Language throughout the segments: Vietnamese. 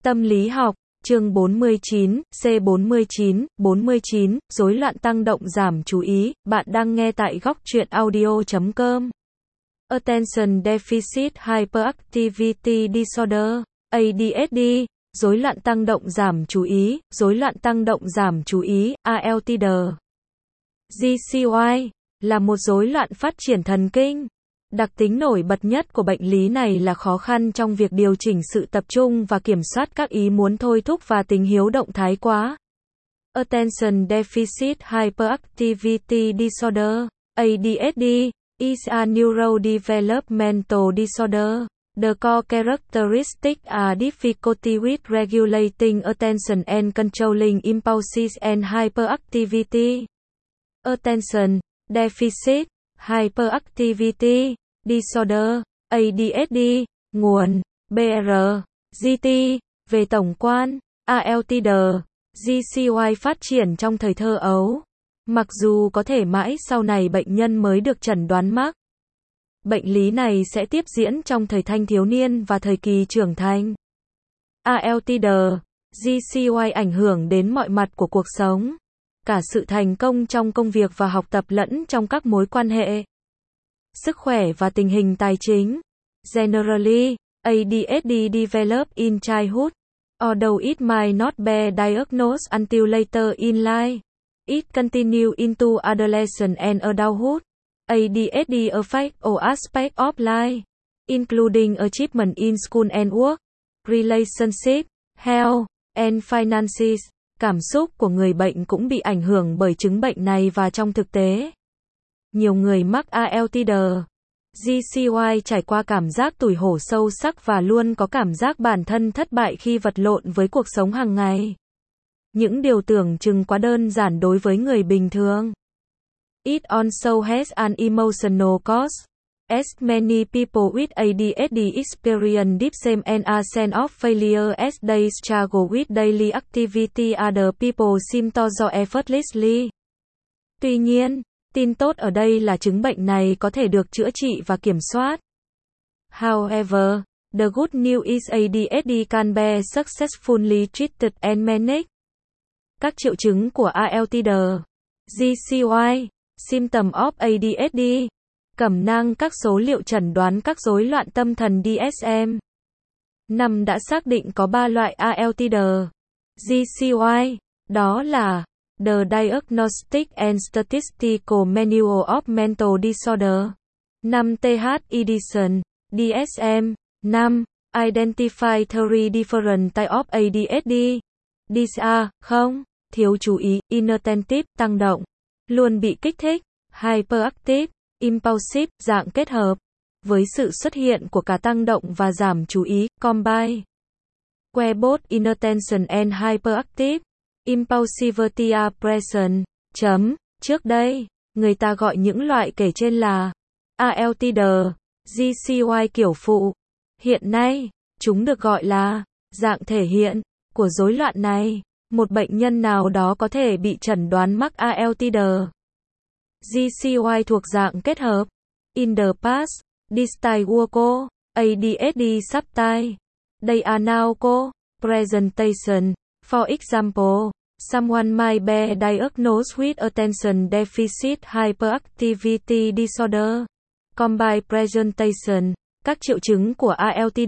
Tâm lý học, chương 49, C49, 49, rối loạn tăng động giảm chú ý, bạn đang nghe tại góc truyện audio.com. Attention Deficit Hyperactivity Disorder, ADHD, rối loạn tăng động giảm chú ý, rối loạn tăng động giảm chú ý, ALTD. GCY, là một rối loạn phát triển thần kinh. Đặc tính nổi bật nhất của bệnh lý này là khó khăn trong việc điều chỉnh sự tập trung và kiểm soát các ý muốn thôi thúc và tình hiếu động thái quá. Attention Deficit Hyperactivity Disorder, ADHD, is a neurodevelopmental disorder. The core characteristics are difficulty with regulating attention and controlling impulses and hyperactivity. Attention Deficit Hyperactivity Disorder, ADHD, nguồn, BR, GT, về tổng quan, ALTD, GCY phát triển trong thời thơ ấu. Mặc dù có thể mãi sau này bệnh nhân mới được chẩn đoán mắc. Bệnh lý này sẽ tiếp diễn trong thời thanh thiếu niên và thời kỳ trưởng thành. ALTD, GCY ảnh hưởng đến mọi mặt của cuộc sống. Cả sự thành công trong công việc và học tập lẫn trong các mối quan hệ. Sức khỏe và tình hình tài chính. Generally, ADHD develop in childhood, although it might not be diagnosed until later in life. It continue into adolescence and adulthood. ADHD affects all aspects of life, including achievement in school and work, relationship, health, and finances. Cảm xúc của người bệnh cũng bị ảnh hưởng bởi chứng bệnh này và trong thực tế, nhiều người mắc ALTD, GCY trải qua cảm giác tủi hổ sâu sắc và luôn có cảm giác bản thân thất bại khi vật lộn với cuộc sống hàng ngày. Những điều tưởng chừng quá đơn giản đối với người bình thường. It also has an emotional cost, as many people with ADHD experience deep shame and a sense of failure as they struggle with daily activity other people seem to do effortlessly. Tuy nhiên, tin tốt ở đây là chứng bệnh này có thể được chữa trị và kiểm soát. However, the good news is ADHD can be successfully treated and managed. Các triệu chứng của ALTD, GCY, symptom of ADHD, cẩm nang các số liệu chẩn đoán các rối loạn tâm thần DSM. 5 đã xác định có 3 loại ALTD, GCY, đó là The Diagnostic and Statistical Manual of Mental Disorder, 5 TH Edition, DSM, 5, Identify 3 different types of ADHD, DSA, 0, thiếu chú ý, inattentive, tăng động, luôn bị kích thích, hyperactive, impulsive, dạng kết hợp, với sự xuất hiện của cả tăng động và giảm chú ý, combine. Where both inattention and hyperactive, impulsivity are present. Trước đây, người ta gọi những loại kể trên là ALTD, GCY kiểu phụ. Hiện nay, chúng được gọi là dạng thể hiện của rối loạn này. Một bệnh nhân nào đó có thể bị chẩn đoán mắc ALTD, GCY thuộc dạng kết hợp. In the past, this type were ADHD subtype. They are now presentation. For example, someone might be diagnosed with attention deficit hyperactivity disorder. Combined presentation. Các triệu chứng của ALTD,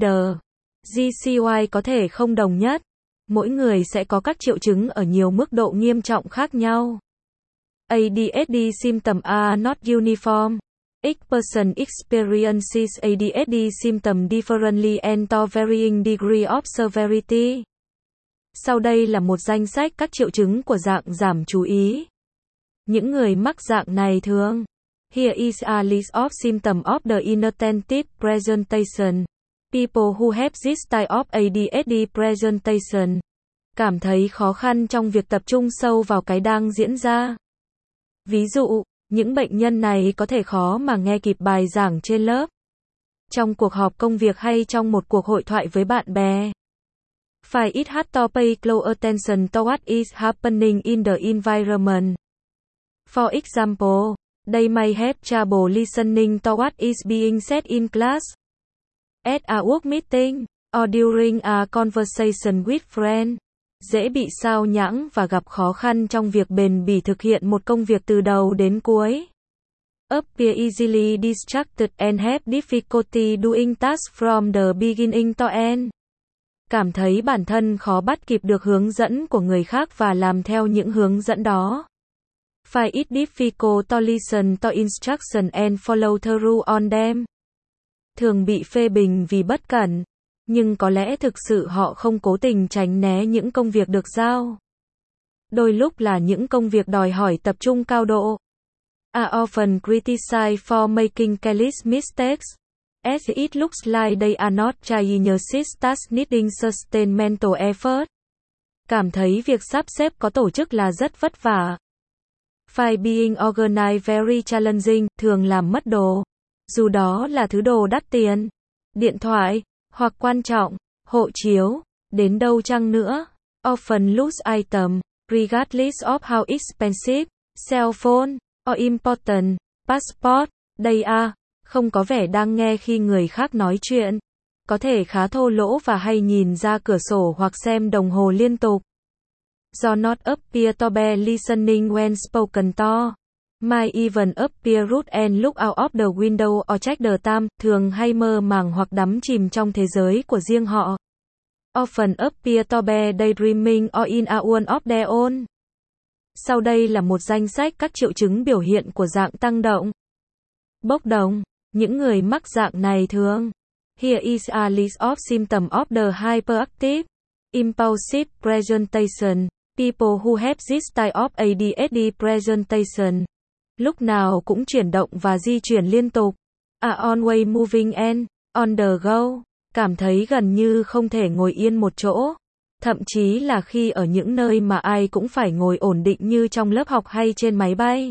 GCY có thể không đồng nhất. Mỗi người sẽ có các triệu chứng ở nhiều mức độ nghiêm trọng khác nhau. ADHD symptoms are not uniform. Each person experiences ADHD symptoms differently and to varying degree of severity. Sau đây là một danh sách các triệu chứng của dạng giảm chú ý. Những người mắc dạng này thường. Here is a list of symptoms of the inattentive presentation. People who have this type of ADHD presentation. Cảm thấy khó khăn trong việc tập trung sâu vào cái đang diễn ra. Ví dụ, những bệnh nhân này có thể khó mà nghe kịp bài giảng trên lớp, trong cuộc họp công việc hay trong một cuộc hội thoại với bạn bè. Find it hard to pay close attention to what is happening in the environment. For example, they may have trouble listening to what is being said in class, at a work meeting, or during a conversation with friends. Dễ bị sao nhãng và gặp khó khăn trong việc bền bỉ thực hiện một công việc từ đầu đến cuối. Appear easily distracted and have difficulty doing tasks from the beginning to end. Cảm thấy bản thân khó bắt kịp được hướng dẫn của người khác và làm theo những hướng dẫn đó. Find it difficult to listen to instructions and follow through on them. Thường bị phê bình vì bất cẩn, nhưng có lẽ thực sự họ không cố tình tránh né những công việc được giao. Đôi lúc là những công việc đòi hỏi tập trung cao độ. Are often criticized for making careless mistakes, as it looks like they are not trying tasks needing sustained mental effort. Cảm thấy việc sắp xếp có tổ chức là rất vất vả. Find being organized very challenging, thường làm mất đồ. Dù đó là thứ đồ đắt tiền, điện thoại, hoặc quan trọng, hộ chiếu, đến đâu chăng nữa. Often lose item, regardless of how expensive, cell phone, or important, passport, they are, không có vẻ đang nghe khi người khác nói chuyện. Có thể khá thô lỗ và hay nhìn ra cửa sổ hoặc xem đồng hồ liên tục. Do not appear to be listening when spoken to. Might even appear rude and look out of the window or check the time, thường hay mơ màng hoặc đắm chìm trong thế giới của riêng họ. Often appear to be daydreaming or in a world of their own. Sau đây là một danh sách các triệu chứng biểu hiện của dạng tăng động. Bốc đồng. Những người mắc dạng này thường. Here is a list of symptoms of the hyperactive, impulsive presentation. People who have this type of ADHD presentation. Lúc nào cũng chuyển động và di chuyển liên tục. Are always moving and on the go. Cảm thấy gần như không thể ngồi yên một chỗ. Thậm chí là khi ở những nơi mà ai cũng phải ngồi ổn định như trong lớp học hay trên máy bay.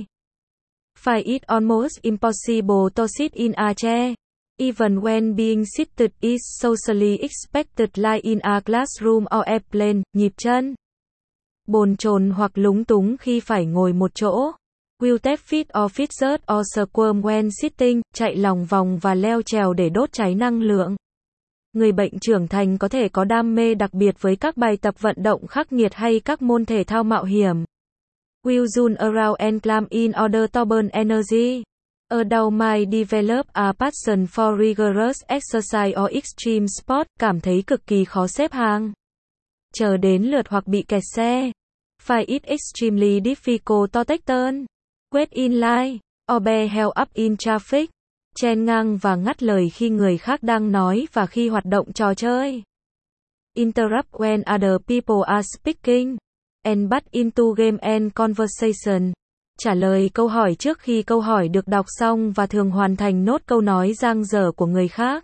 Find it almost impossible to sit in a chair. Even when being seated is socially expected like in a classroom or airplane. Nhịp chân. Bồn chồn hoặc lúng túng khi phải ngồi một chỗ. Will tap fit or fidget or squirm when sitting, chạy lòng vòng và leo trèo để đốt cháy năng lượng. Người bệnh trưởng thành có thể có đam mê đặc biệt với các bài tập vận động khắc nghiệt hay các môn thể thao mạo hiểm. Will run around and climb in order to burn energy. Adult might develop a passion for rigorous exercise or extreme sport, cảm thấy cực kỳ khó xếp hàng, chờ đến lượt hoặc bị kẹt xe. Find it extremely difficult to take turn, wait in line, or be held up in traffic. Chen ngang và ngắt lời khi người khác đang nói và khi hoạt động trò chơi. Interrupt when other people are speaking. And butt into game and conversation. Trả lời câu hỏi trước khi câu hỏi được đọc xong và thường hoàn thành nốt câu nói dang dở của người khác.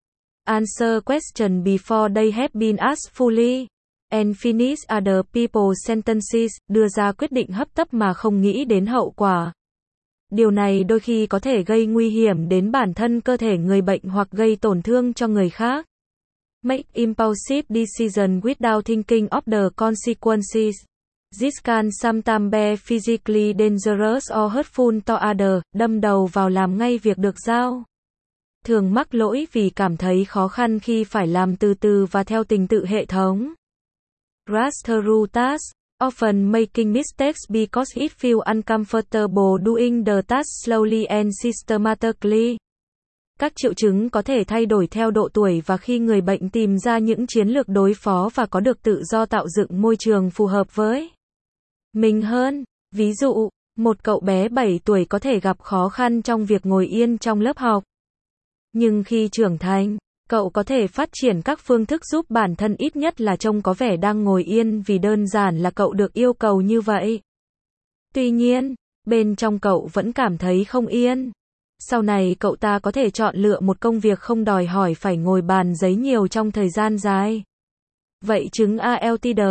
Answer question before they have been asked fully. And finish other people's sentences. Đưa ra quyết định hấp tấp mà không nghĩ đến hậu quả. Điều này đôi khi có thể gây nguy hiểm đến bản thân cơ thể người bệnh hoặc gây tổn thương cho người khác. Make impulsive decisions without thinking of the consequences. This can sometimes be physically dangerous or hurtful to others. Đâm đầu vào làm ngay việc được giao. Thường mắc lỗi vì cảm thấy khó khăn khi phải làm từ từ và theo trình tự hệ thống. Rush through tasks. Often making mistakes because it feels uncomfortable doing the task slowly and systematically. Các triệu chứng có thể thay đổi theo độ tuổi và khi người bệnh tìm ra những chiến lược đối phó và có được tự do tạo dựng môi trường phù hợp với mình hơn. Ví dụ, một cậu bé 7 tuổi có thể gặp khó khăn trong việc ngồi yên trong lớp học. Nhưng khi trưởng thành, cậu có thể phát triển các phương thức giúp bản thân ít nhất là trông có vẻ đang ngồi yên vì đơn giản là cậu được yêu cầu như vậy. Tuy nhiên, bên trong cậu vẫn cảm thấy không yên. Sau này cậu ta có thể chọn lựa một công việc không đòi hỏi phải ngồi bàn giấy nhiều trong thời gian dài. Vậy chứng ALTD,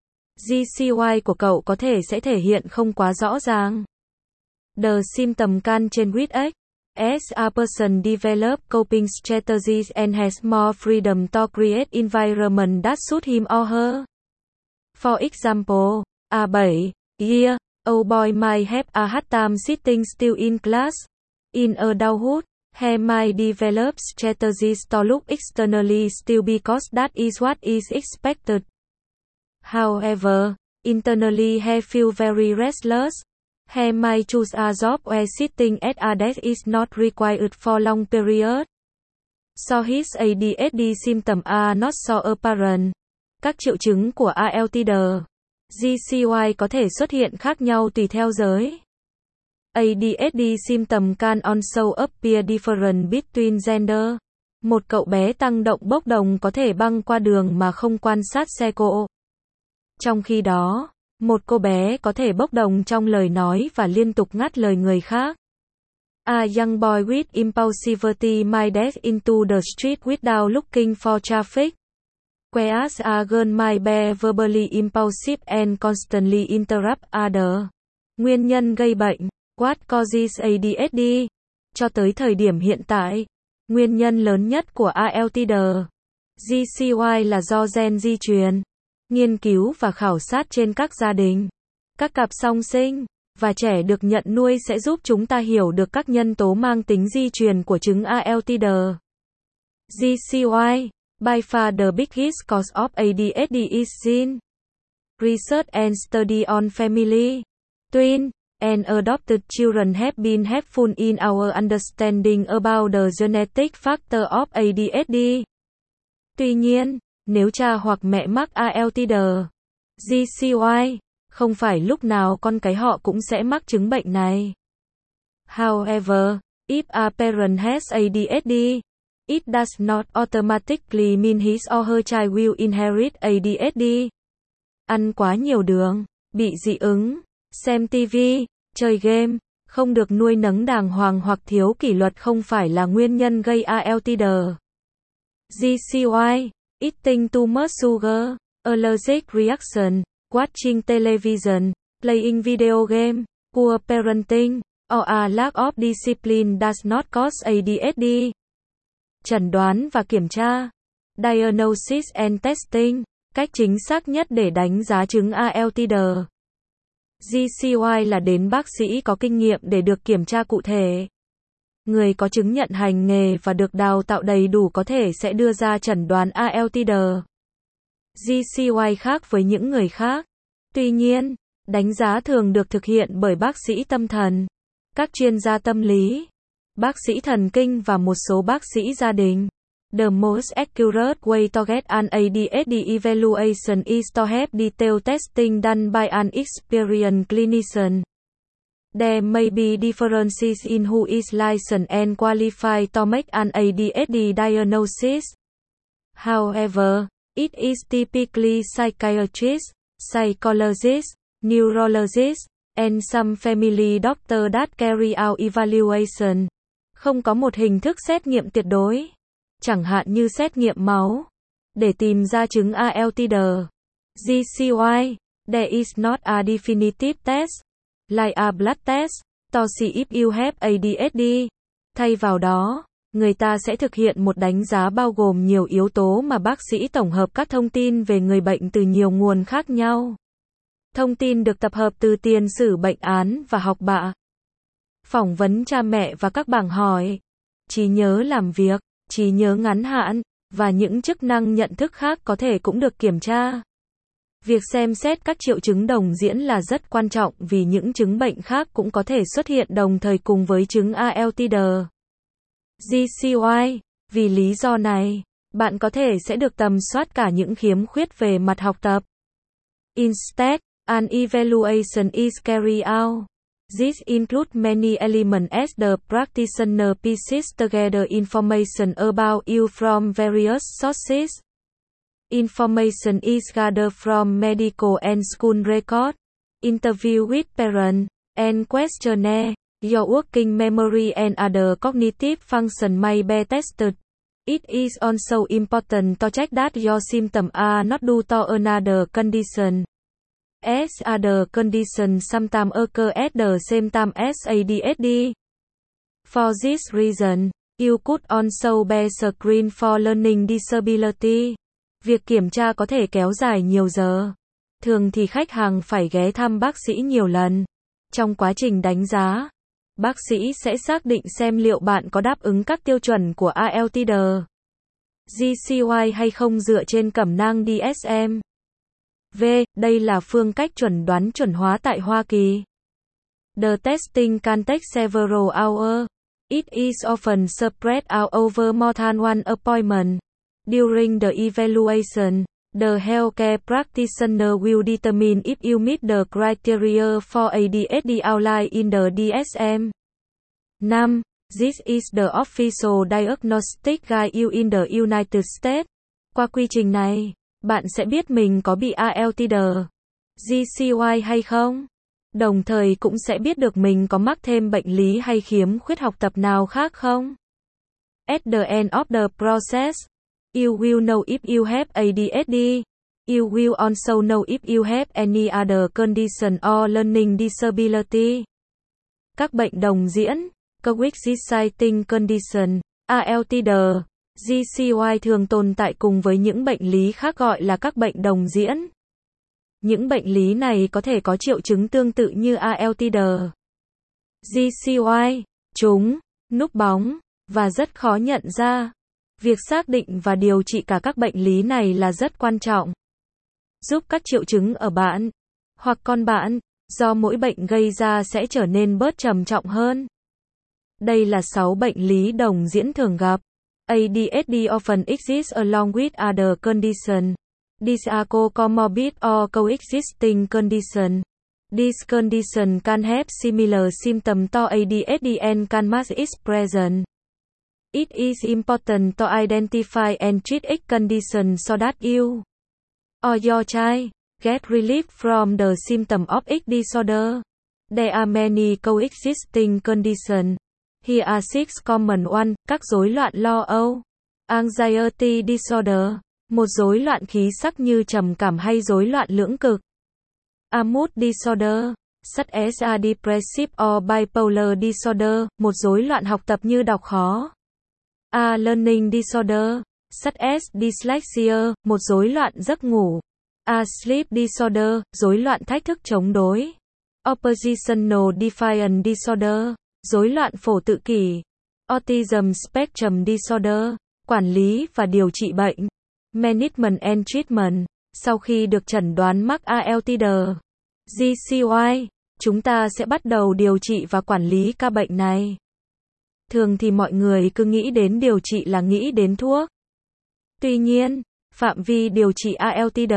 GCY của cậu có thể sẽ thể hiện không quá rõ ràng. The symptom can change with age. As a person develops coping strategies and has more freedom to create environment that suit him or her. For example, a 7-year-old boy might have a hard time sitting still in class. In adulthood, He might develop strategies to look externally still because that is what is expected. However, internally he feel very restless. He might choose a job where sitting at a desk is not required for long period. So his ADHD symptoms are not so apparent. Các triệu chứng của ALTD GCY có thể xuất hiện khác nhau tùy theo giới. ADHD symptoms can also appear different between gender. Một cậu bé tăng động bốc đồng có thể băng qua đường mà không quan sát xe cộ. Trong khi đó, một cô bé có thể bốc đồng trong lời nói và liên tục ngắt lời người khác. A young boy with impulsivity might dash into the street without looking for traffic. Whereas a girl might be verbally impulsive and constantly interrupt others. Nguyên nhân gây bệnh. What causes ADHD? Cho tới thời điểm hiện tại, nguyên nhân lớn nhất của ALTD GCY là do gen di truyền. Nghiên cứu và khảo sát trên các gia đình, các cặp song sinh và trẻ được nhận nuôi sẽ giúp chúng ta hiểu được các nhân tố mang tính di truyền của chứng ALTD. GCY, by far the biggest cause of ADHD is gene. Research and study on family, twin, and adopted children have been helpful in our understanding about the genetic factor of ADHD. Tuy nhiên, nếu cha hoặc mẹ mắc ALTD GCY, không phải lúc nào con cái họ cũng sẽ mắc chứng bệnh này. However, if a parent has ADHD, it does not automatically mean his or her child will inherit ADHD. Ăn quá nhiều đường, bị dị ứng, xem TV, chơi game, không được nuôi nấng đàng hoàng hoặc thiếu kỷ luật không phải là nguyên nhân gây ALTD GCY. Eating too much sugar, allergic reaction, watching television, playing video game, poor parenting, or a lack of discipline does not cause ADHD. Chẩn đoán và kiểm tra. Diagnosis and testing, cách chính xác nhất để đánh giá chứng ALTD GCY là đến bác sĩ có kinh nghiệm để được kiểm tra cụ thể. Người có chứng nhận hành nghề và được đào tạo đầy đủ có thể sẽ đưa ra chẩn đoán ALTD GCY khác với những người khác. Tuy nhiên, đánh giá thường được thực hiện bởi bác sĩ tâm thần, các chuyên gia tâm lý, bác sĩ thần kinh và một số bác sĩ gia đình. The most accurate way to get an ADHD evaluation is to have detailed testing done by an experienced clinician. There may be differences in who is licensed and qualified to make an ADHD diagnosis. However, it is typically psychiatrists, psychologists, neurologists, and some family doctors that carry out evaluation. Không có một hình thức xét nghiệm tuyệt đối, chẳng hạn như xét nghiệm máu, để tìm ra chứng ALTD GCY. There is not a definitive test, like a blood test, to see if you have ADHD. Thay vào đó, người ta sẽ thực hiện một đánh giá bao gồm nhiều yếu tố mà bác sĩ tổng hợp các thông tin về người bệnh từ nhiều nguồn khác nhau. Thông tin được tập hợp từ tiền sử bệnh án và học bạ, phỏng vấn cha mẹ và các bảng hỏi, trí nhớ làm việc, trí nhớ ngắn hạn, và những chức năng nhận thức khác có thể cũng được kiểm tra. Việc xem xét các triệu chứng đồng diễn là rất quan trọng vì những chứng bệnh khác cũng có thể xuất hiện đồng thời cùng với chứng ALTD GCY. Vì lý do này, bạn có thể sẽ được tầm soát cả những khiếm khuyết về mặt học tập. Instead, an evaluation is carried out. This includes many elements as the practitioner pieces together information about you from various sources. Information is gathered from medical and school records, interview with parents, and questionnaire. Your working memory and other cognitive function may be tested. It is also important to check that your symptoms are not due to another condition, as other conditions sometimes occur at the same time as ADHD. For this reason, you could also be screened for learning disability. Việc kiểm tra có thể kéo dài nhiều giờ. Thường thì khách hàng phải ghé thăm bác sĩ nhiều lần trong quá trình đánh giá. Bác sĩ sẽ xác định xem liệu bạn có đáp ứng các tiêu chuẩn của ALTD, GCY hay không dựa trên cẩm nang DSM. V. Đây là phương cách chuẩn đoán chuẩn hóa tại Hoa Kỳ. The testing can take several hours. It is often spread out over more than one appointment. During the evaluation, the healthcare practitioner will determine if you meet the criteria for ADHD outlined in the DSM. 5. This is the official diagnostic guide you in the United States. Qua quy trình này, bạn sẽ biết mình có bị ALTD, GCY hay không. Đồng thời cũng sẽ biết được mình có mắc thêm bệnh lý hay khiếm khuyết học tập nào khác không. At the end of the process, you will know if you have ADHD. You will also know if you have any other condition or learning disability. Các bệnh đồng diễn, coexisting condition, ALTD, GCY thường tồn tại cùng với những bệnh lý khác gọi là các bệnh đồng diễn. Những bệnh lý này có thể có triệu chứng tương tự như ALTD, GCY, chúng, núp bóng, và rất khó nhận ra. Việc xác định và điều trị cả các bệnh lý này là rất quan trọng. Giúp các triệu chứng ở bạn, hoặc con bạn, do mỗi bệnh gây ra sẽ trở nên bớt trầm trọng hơn. Đây là 6 bệnh lý đồng diễn thường gặp. ADHD often exists along with other conditions. These are comorbid or coexisting conditions. These conditions can have similar symptoms to ADHD and can match its presence. It is important to identify and treat each condition so that you or your child get relief from the symptoms of each disorder. There are many coexisting conditions. Here are 6 common ones. Các rối loạn lo âu. Anxiety disorder, một rối loạn khí sắc như trầm cảm hay rối loạn lưỡng cực. A mood disorder, such as a depressive or bipolar disorder, một rối loạn học tập như đọc khó. A learning disorder, such as dyslexia, một rối loạn giấc ngủ. A sleep disorder, rối loạn thách thức chống đối. Oppositional defiant disorder, rối loạn phổ tự kỷ. Autism spectrum disorder, quản lý và điều trị bệnh. Management and treatment, sau khi được chẩn đoán mắc ALTD, GCY, chúng ta sẽ bắt đầu điều trị và quản lý ca bệnh này. Thường thì mọi người cứ nghĩ đến điều trị là nghĩ đến thuốc. Tuy nhiên, phạm vi điều trị ALTD,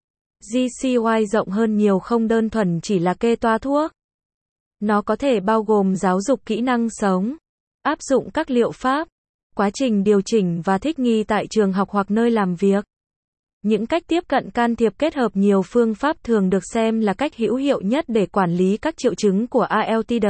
GCY rộng hơn nhiều, không đơn thuần chỉ là kê toa thuốc. Nó có thể bao gồm giáo dục kỹ năng sống, áp dụng các liệu pháp, quá trình điều chỉnh và thích nghi tại trường học hoặc nơi làm việc. Những cách tiếp cận can thiệp kết hợp nhiều phương pháp thường được xem là cách hữu hiệu nhất để quản lý các triệu chứng của ALTD.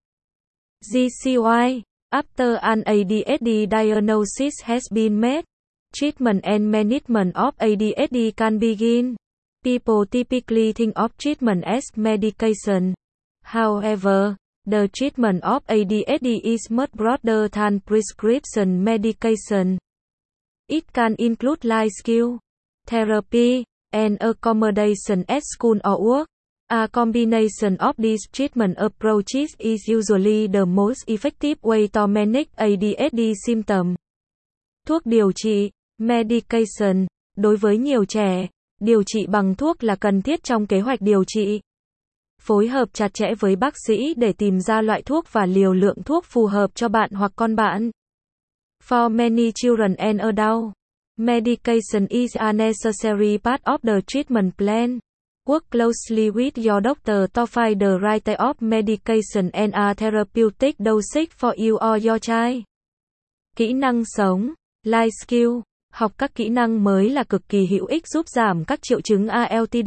GCY. After an ADHD diagnosis has been made, treatment and management of ADHD can begin. People typically think of treatment as medication. However, the treatment of ADHD is much broader than prescription medication. It can include life skill, therapy, and accommodation at school or work. A combination of these treatment approaches is usually the most effective way to manage ADHD symptoms. Thuốc điều trị, medication, đối với nhiều trẻ, điều trị bằng thuốc là cần thiết trong kế hoạch điều trị. Phối hợp chặt chẽ với bác sĩ để tìm ra loại thuốc và liều lượng thuốc phù hợp cho bạn hoặc con bạn. For many children and adults, medication is a necessary part of the treatment plan. Work closely with your doctor to find the right type of medication and a therapeutic dosage for you or your child. Kỹ năng sống, life skill, học các kỹ năng mới là cực kỳ hữu ích giúp giảm các triệu chứng ALTD.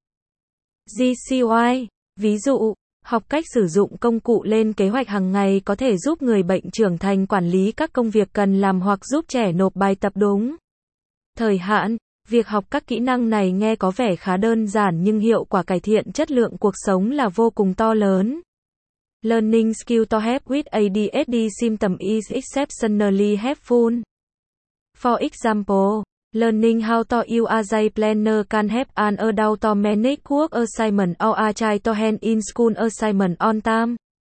GCY, ví dụ, học cách sử dụng công cụ lên kế hoạch hàng ngày có thể giúp người bệnh trưởng thành quản lý các công việc cần làm hoặc giúp trẻ nộp bài tập đúng thời hạn. Việc học các kỹ năng này nghe có vẻ khá đơn giản nhưng hiệu quả cải thiện chất lượng cuộc sống là vô cùng to lớn. Learning skill to help with ADHD symptoms is exceptionally helpful. For example, learning how to use a day planner can help an adult to manage work assignment or a child to hand in school assignment on time.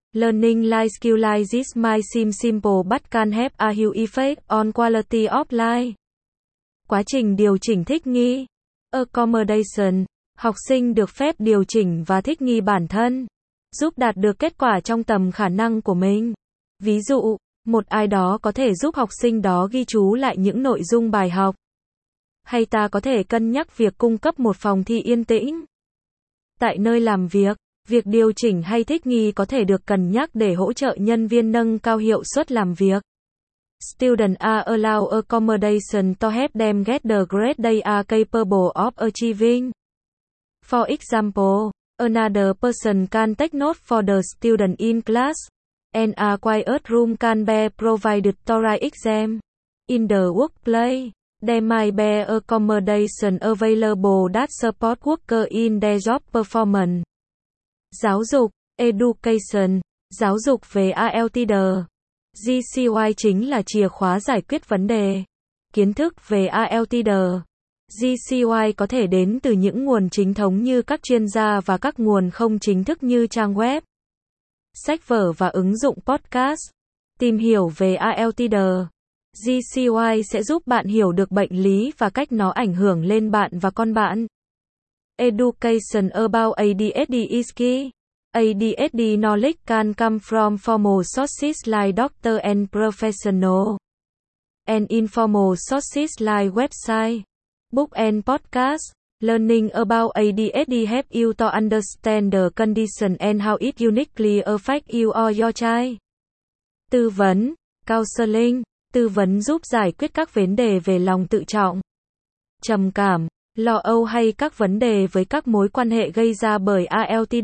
Learning life skill like this might seem simple but can have a huge effect on quality of life. Quá trình điều chỉnh thích nghi. Accommodation. Học sinh được phép điều chỉnh và thích nghi bản thân, giúp đạt được kết quả trong tầm khả năng của mình. Ví dụ, một ai đó có thể giúp học sinh đó ghi chú lại những nội dung bài học. Hay ta có thể cân nhắc việc cung cấp một phòng thi yên tĩnh. Tại nơi làm việc, việc điều chỉnh hay thích nghi có thể được cân nhắc để hỗ trợ nhân viên nâng cao hiệu suất làm việc. Students are allowed accommodation to help them get the grade they are capable of achieving. For example, another person can take note for the student in class, and a quiet room can be provided to write exam. In the workplace, there might be accommodation available that support workers in their job performance. Giáo dục, education, giáo dục về ALTD. GCY chính là chìa khóa giải quyết vấn đề. Kiến thức về ALTD. GCY có thể đến từ những nguồn chính thống như các chuyên gia và các nguồn không chính thức như trang web, sách vở và ứng dụng podcast. Tìm hiểu về ALTD. GCY sẽ giúp bạn hiểu được bệnh lý và cách nó ảnh hưởng lên bạn và con bạn. Education about ADHD is key. ADHD knowledge can come from formal sources like doctor and professional, and informal sources like website, book and podcast. Learning about ADHD help you to understand the condition and how it uniquely affects you or your child. Tư vấn, counseling, tư vấn giúp giải quyết các vấn đề về lòng tự trọng, trầm cảm, lo âu hay các vấn đề với các mối quan hệ gây ra bởi ALTD.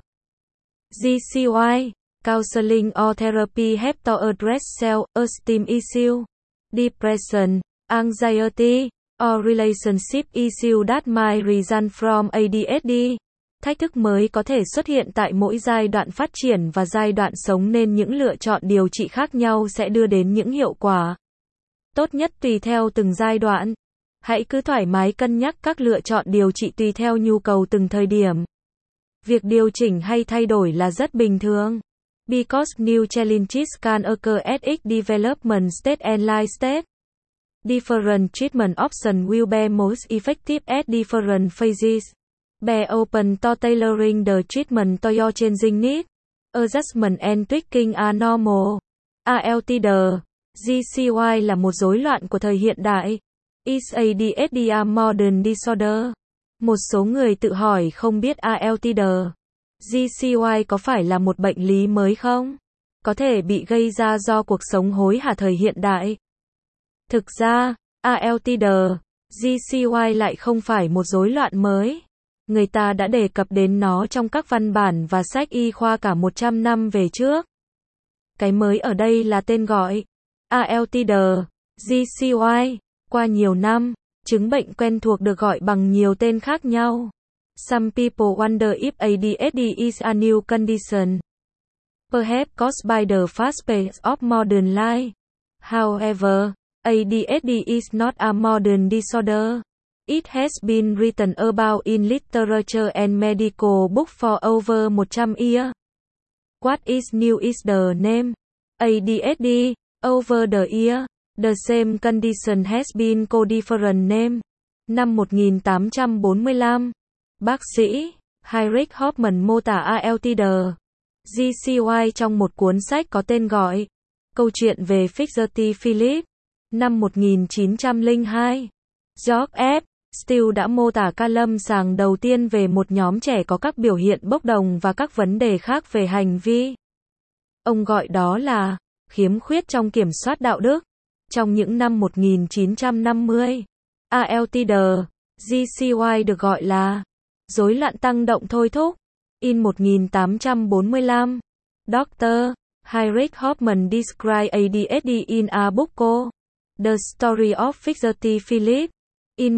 GCY, counseling or therapy help to address self-esteem issue, depression, anxiety, or relationship issue that might result from ADHD. Thách thức mới có thể xuất hiện tại mỗi giai đoạn phát triển và giai đoạn sống nên những lựa chọn điều trị khác nhau sẽ đưa đến những hiệu quả tốt nhất tùy theo từng giai đoạn. Hãy cứ thoải mái cân nhắc các lựa chọn điều trị tùy theo nhu cầu từng thời điểm. Việc điều chỉnh hay thay đổi là rất bình thường. Because new challenges can occur at each development stage and life stage. Different treatment options will be most effective at different phases. Be open to tailoring the treatment to your changing needs. Adjustment and tweaking are normal. ALTD, GCY là một rối loạn của thời hiện đại. Is ADHD a modern disorder? Một số người tự hỏi không biết ALTD, GCY có phải là một bệnh lý mới không? Có thể bị gây ra do cuộc sống hối hả thời hiện đại. Thực ra, ALTD, GCY lại không phải một rối loạn mới. Người ta đã đề cập đến nó trong các văn bản và sách y khoa cả 100 năm về trước. Cái mới ở đây là tên gọi. ALTD, GCY. Qua nhiều năm, chứng bệnh quen thuộc được gọi bằng nhiều tên khác nhau. Some people wonder if ADHD is a new condition, perhaps caused by the fast pace of modern life. However, ADHD is not a modern disorder. It has been written about in literature and medical books for over 100 years. What is new is the name. ADHD, over the years, the same condition has been called different name. Năm 1845, bác sĩ Heinrich Hoffmann mô tả ALTD, GCY trong một cuốn sách có tên gọi Câu chuyện về Fitzgerald Phillips. Năm 1902, George F. Steele đã mô tả ca lâm sàng đầu tiên về một nhóm trẻ có các biểu hiện bốc đồng và các vấn đề khác về hành vi. Ông gọi đó là khiếm khuyết trong kiểm soát đạo đức. Trong những năm 1950, ALTD, GCY được gọi là rối loạn tăng động thôi thúc. In 1845, Dr. Heinrich Hoffmann described ADHD in a book called The Story of Fitzgerald Phillips. In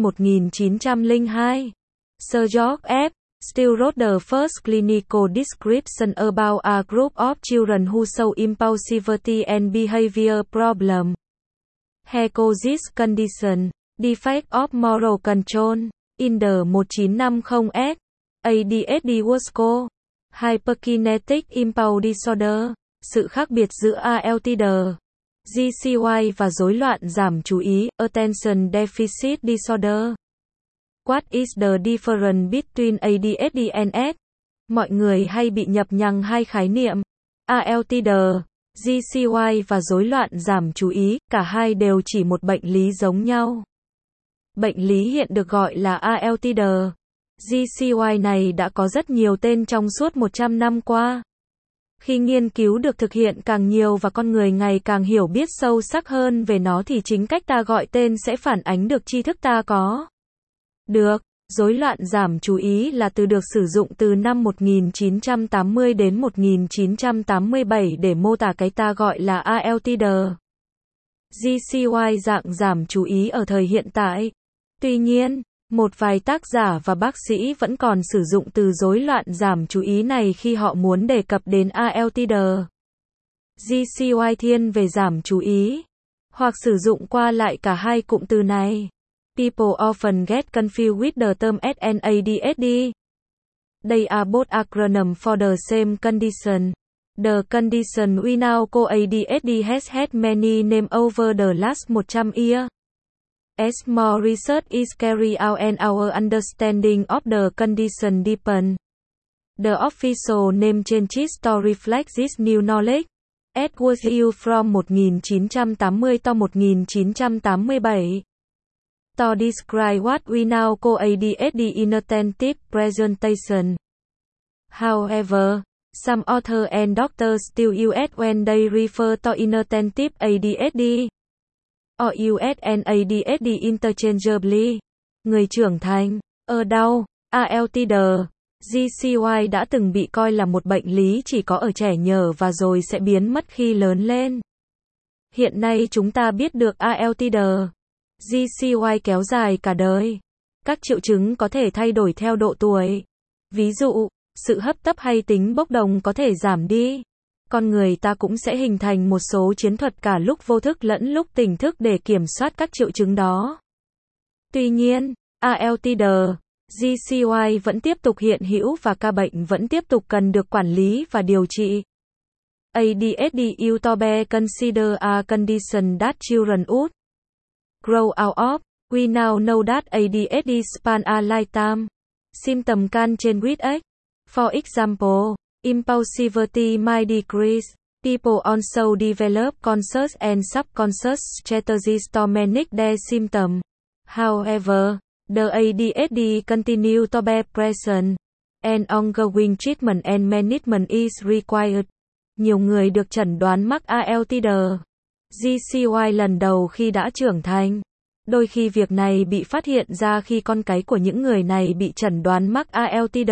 1902, Sir George F. Steele wrote the first clinical description about a group of children who show impulsivity and behavior problem. He called this condition defect of moral control. In the 1950s, ADHD was called Hyperkinetic Impulse Disorder, sự khác biệt giữa ALTD, GCY và rối loạn giảm chú ý, Attention Deficit Disorder. What is the difference between ADHD and S? Mọi người hay bị nhập nhằng hai khái niệm. ALTD, GCY và rối loạn giảm chú ý, cả hai đều chỉ một bệnh lý giống nhau. Bệnh lý hiện được gọi là ALTD. GCY này đã có rất nhiều tên trong suốt 100 năm qua. Khi nghiên cứu được thực hiện càng nhiều và con người ngày càng hiểu biết sâu sắc hơn về nó thì chính cách ta gọi tên sẽ phản ánh được tri thức ta có. Được, rối loạn giảm chú ý là từ được sử dụng từ năm 1980 đến 1987 để mô tả cái ta gọi là ALTD. GCY dạng giảm chú ý ở thời hiện tại. Tuy nhiên, một vài tác giả và bác sĩ vẫn còn sử dụng từ rối loạn giảm chú ý này khi họ muốn đề cập đến ALTD. GCY thiên về giảm chú ý, hoặc sử dụng qua lại cả hai cụm từ này. People often get confused with the term S and ADHD. They are both acronyms for the same condition. The condition we now call ADHD has had many names over the last 100 years. As more research is carried out and our understanding of the condition deepens, the official name changes to reflect this new knowledge. As was used from 1980 to 1987. To describe what we now call ADHD inattentive presentation. However, some authors and doctors still use when they refer to inattentive ADHD. Or use and ADHD interchangeably. Người trưởng thành, ở đâu, ALTD, GCY đã từng bị coi là một bệnh lý chỉ có ở trẻ nhỏ và rồi sẽ biến mất khi lớn lên. Hiện nay chúng ta biết được ALTD, GCY kéo dài cả đời. Các triệu chứng có thể thay đổi theo độ tuổi. Ví dụ, sự hấp tấp hay tính bốc đồng có thể giảm đi. Con người ta cũng sẽ hình thành một số chiến thuật cả lúc vô thức lẫn lúc tỉnh thức để kiểm soát các triệu chứng đó. Tuy nhiên, ALTD, GCY vẫn tiếp tục hiện hữu và ca bệnh vẫn tiếp tục cần được quản lý và điều trị. ADHD Utopia consider a condition that children would grow out of. We now know that ADHD span a lifetime. Symptom can change with age. For example, impulsivity might decrease. People also develop conscious and subconscious strategies to manage their symptoms. However, the ADHD continue to be present, and ongoing treatment and management is required. Nhiều người được chẩn đoán mắc ALTD, GCY lần đầu khi đã trưởng thành. Đôi khi việc này bị phát hiện ra khi con cái của những người này bị chẩn đoán mắc ALTD,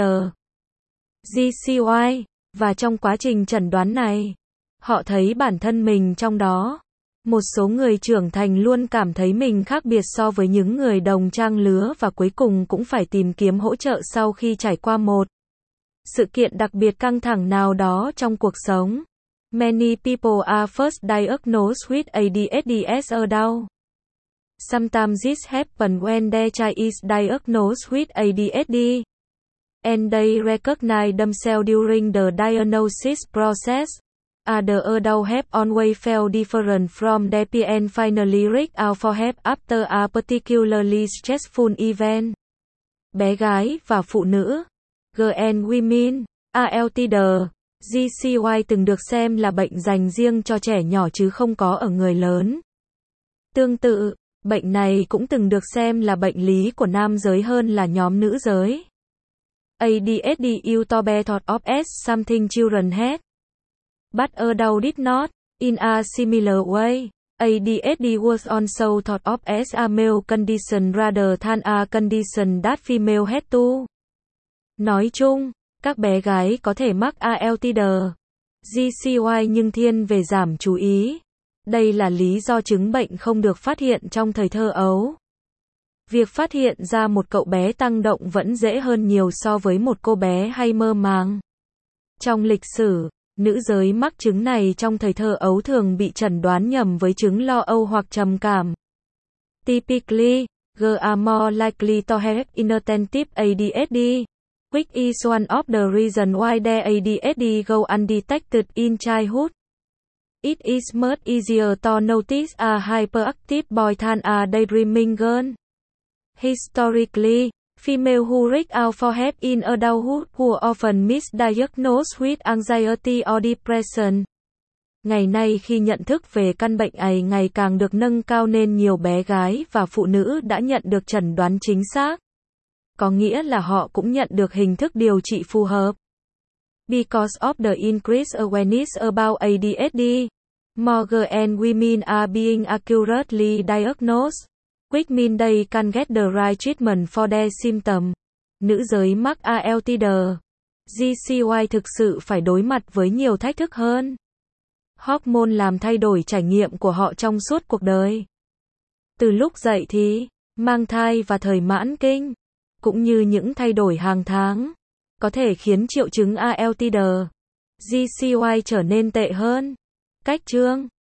GCY, và trong quá trình chẩn đoán này, họ thấy bản thân mình trong đó. Một số người trưởng thành luôn cảm thấy mình khác biệt so với những người đồng trang lứa và cuối cùng cũng phải tìm kiếm hỗ trợ sau khi trải qua một sự kiện đặc biệt căng thẳng nào đó trong cuộc sống. Many people are first diagnosed with ADHD as adults. Sometimes this happens when their child is diagnosed with ADHD, and they recognize themselves during the diagnosis process. Other adults have always felt different from their peers and finally reach out for help after a particularly stressful event. Bé gái và phụ nữ, Girl and Women, ALTD, GCY từng được xem là bệnh dành riêng cho trẻ nhỏ chứ không có ở người lớn. Tương tự, bệnh này cũng từng được xem là bệnh lý của nam giới hơn là nhóm nữ giới. ADHD Utopia thought of as something children had, but adults did not. In a similar way, ADHD was also thought of as a male condition rather than a condition that female had too. Nói chung, các bé gái có thể mắc ALTD, GCY nhưng thiên về giảm chú ý. Đây là lý do chứng bệnh không được phát hiện trong thời thơ ấu. Việc phát hiện ra một cậu bé tăng động vẫn dễ hơn nhiều so với một cô bé hay mơ màng. Trong lịch sử, nữ giới mắc chứng này trong thời thơ ấu thường bị chẩn đoán nhầm với chứng lo âu hoặc trầm cảm. Typically, girls are more likely to have inattentive ADHD. Which is one of the reasons why the ADHD go undetected in childhood. It is much easier to notice a hyperactive boy than a daydreaming girl. Historically, females who reach out for help in adulthood were often misdiagnosed with anxiety or depression. Ngày nay khi nhận thức về căn bệnh ấy ngày càng được nâng cao nên nhiều bé gái và phụ nữ đã nhận được chẩn đoán chính xác. Có nghĩa là họ cũng nhận được hình thức điều trị phù hợp. Because of the increased awareness about ADHD, more girls and women are being accurately diagnosed, which means they can get the right treatment for their symptoms. Nữ giới mắc ALTD, GCY thực sự phải đối mặt với nhiều thách thức hơn. Hormone làm thay đổi trải nghiệm của họ trong suốt cuộc đời. Từ lúc dậy thì, mang thai và thời mãn kinh, cũng như những thay đổi hàng tháng, có thể khiến triệu chứng ALTD, GCY trở nên tệ hơn. Cách chương